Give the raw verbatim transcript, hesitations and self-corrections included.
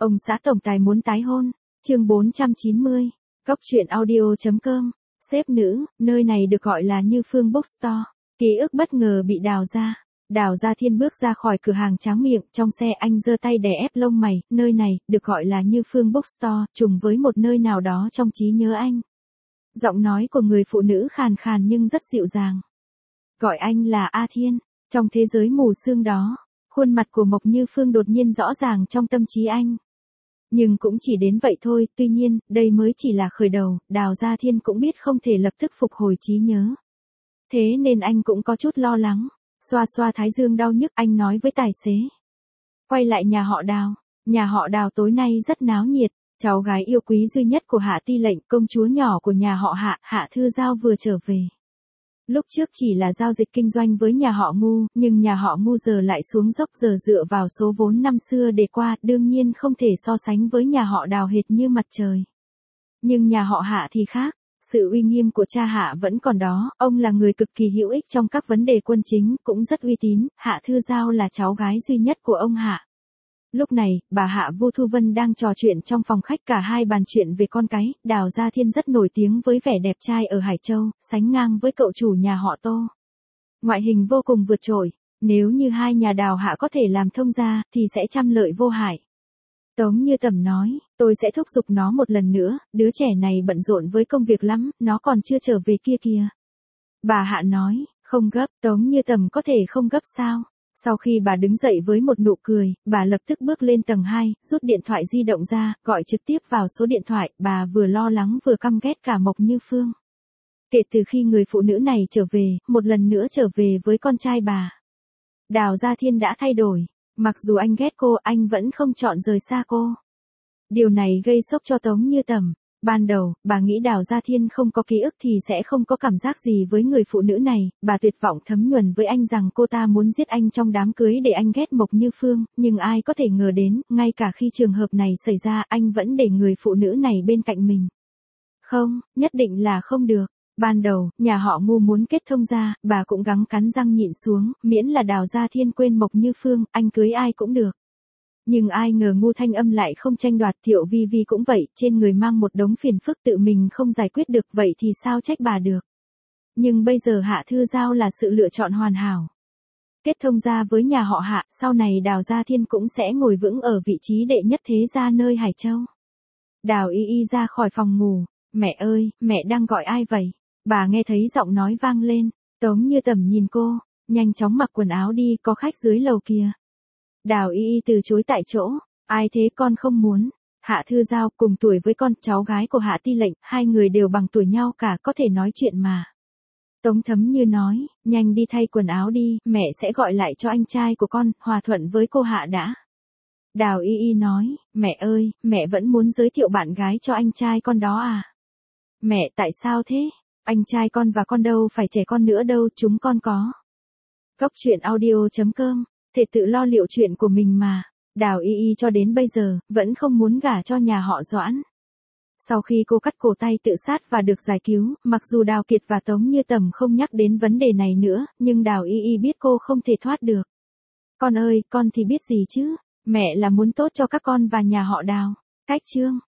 Ông xã tổng tài muốn tái hôn, chương bốn trăm chín mươi, Cóc truyện audio.com, xếp nữ, nơi này được gọi là Như Phương Bookstore. Ký ức bất ngờ bị đào ra. Đào Gia Thiên bước ra khỏi cửa hàng tráng miệng, trong xe anh giơ tay đè ép lông mày, nơi này, được gọi là Như Phương Bookstore, trùng với một nơi nào đó trong trí nhớ anh. Giọng nói của người phụ nữ khàn khàn nhưng rất dịu dàng. Gọi anh là A Thiên, trong thế giới mù sương đó, khuôn mặt của Mộc Như Phương đột nhiên rõ ràng trong tâm trí anh. Nhưng cũng chỉ đến vậy thôi, tuy nhiên, đây mới chỉ là khởi đầu, Đào Gia Thiên cũng biết không thể lập tức phục hồi trí nhớ. Thế nên anh cũng có chút lo lắng, xoa xoa thái dương đau nhức anh nói với tài xế. Quay lại nhà họ Đào, nhà họ Đào tối nay rất náo nhiệt, cháu gái yêu quý duy nhất của Hạ Ti Lệnh, công chúa nhỏ của nhà họ Hạ, Hạ Thư Giao vừa trở về. Lúc trước chỉ là giao dịch kinh doanh với nhà họ Ngu, nhưng nhà họ Ngu giờ lại xuống dốc giờ dựa vào số vốn năm xưa để qua, đương nhiên không thể so sánh với nhà họ Đào hệt như mặt trời. Nhưng nhà họ Hạ thì khác, sự uy nghiêm của cha Hạ vẫn còn đó, ông là người cực kỳ hữu ích trong các vấn đề quân chính, cũng rất uy tín, Hạ Thư Giao là cháu gái duy nhất của ông Hạ. Lúc này, bà Hạ Vu Thu Vân đang trò chuyện trong phòng khách, cả hai bàn chuyện về con cái. Đào Gia Thiên rất nổi tiếng với vẻ đẹp trai ở Hải Châu, sánh ngang với cậu chủ nhà họ Tô. Ngoại hình vô cùng vượt trội, nếu như hai nhà Đào Hạ có thể làm thông gia, thì sẽ trăm lợi vô hại. Tống Như Tầm nói, tôi sẽ thúc giục nó một lần nữa, đứa trẻ này bận rộn với công việc lắm, nó còn chưa trở về kia kìa. Bà Hạ nói, không gấp, Tống Như Tầm có thể không gấp sao? Sau khi bà đứng dậy với một nụ cười, bà lập tức bước lên tầng hai, rút điện thoại di động ra, gọi trực tiếp vào số điện thoại, bà vừa lo lắng vừa căm ghét cả Mộc Như Phương. Kể từ khi người phụ nữ này trở về, một lần nữa trở về với con trai bà, Đào Gia Thiên đã thay đổi, mặc dù anh ghét cô, anh vẫn không chọn rời xa cô. Điều này gây sốc cho Tống Như Tầm. Ban đầu, bà nghĩ Đào Gia Thiên không có ký ức thì sẽ không có cảm giác gì với người phụ nữ này, bà tuyệt vọng thấm nhuần với anh rằng cô ta muốn giết anh trong đám cưới để anh ghét Mộc Như Phương, nhưng ai có thể ngờ đến, ngay cả khi trường hợp này xảy ra, anh vẫn để người phụ nữ này bên cạnh mình. Không, nhất định là không được. Ban đầu, nhà họ Ngu muốn kết thông gia, bà cũng gắng cắn răng nhịn xuống, miễn là Đào Gia Thiên quên Mộc Như Phương, anh cưới ai cũng được. Nhưng ai ngờ Ngu Thanh Âm lại không tranh đoạt, Thiệu Vi Vi cũng vậy, trên người mang một đống phiền phức tự mình không giải quyết được, vậy thì sao trách bà được. Nhưng bây giờ Hạ Thư Giao là sự lựa chọn hoàn hảo. Kết thông gia với nhà họ Hạ, sau này Đào Gia Thiên cũng sẽ ngồi vững ở vị trí đệ nhất thế gia nơi Hải Châu. Đào Y Y ra khỏi phòng ngủ, mẹ ơi, mẹ đang gọi ai vậy? Bà nghe thấy giọng nói vang lên, Tống Như Tầm nhìn cô, nhanh chóng mặc quần áo đi, có khách dưới lầu kìa. Đào Y Y từ chối tại chỗ, ai thế, con không muốn. Hạ Thư Giao cùng tuổi với con, cháu gái của Hạ Ti Lệnh, hai người đều bằng tuổi nhau cả, có thể nói chuyện mà. Tống Thấm Như nói, nhanh đi thay quần áo đi, mẹ sẽ gọi lại cho anh trai của con, hòa thuận với cô Hạ đã. Đào Y Y nói, mẹ ơi, mẹ vẫn muốn giới thiệu bạn gái cho anh trai con đó à? Mẹ, tại sao thế? Anh trai con và con đâu phải trẻ con nữa đâu, chúng con có. Cóc truyện audio.com, thể tự lo liệu chuyện của mình mà. Đào Y Y cho đến bây giờ, vẫn không muốn gả cho nhà họ Doãn. Sau khi cô cắt cổ tay tự sát và được giải cứu, mặc dù Đào Kiệt và Tống Như Tầm không nhắc đến vấn đề này nữa, nhưng Đào Y Y biết cô không thể thoát được. Con ơi, con thì biết gì chứ, mẹ là muốn tốt cho các con và nhà họ Đào. Cách chương.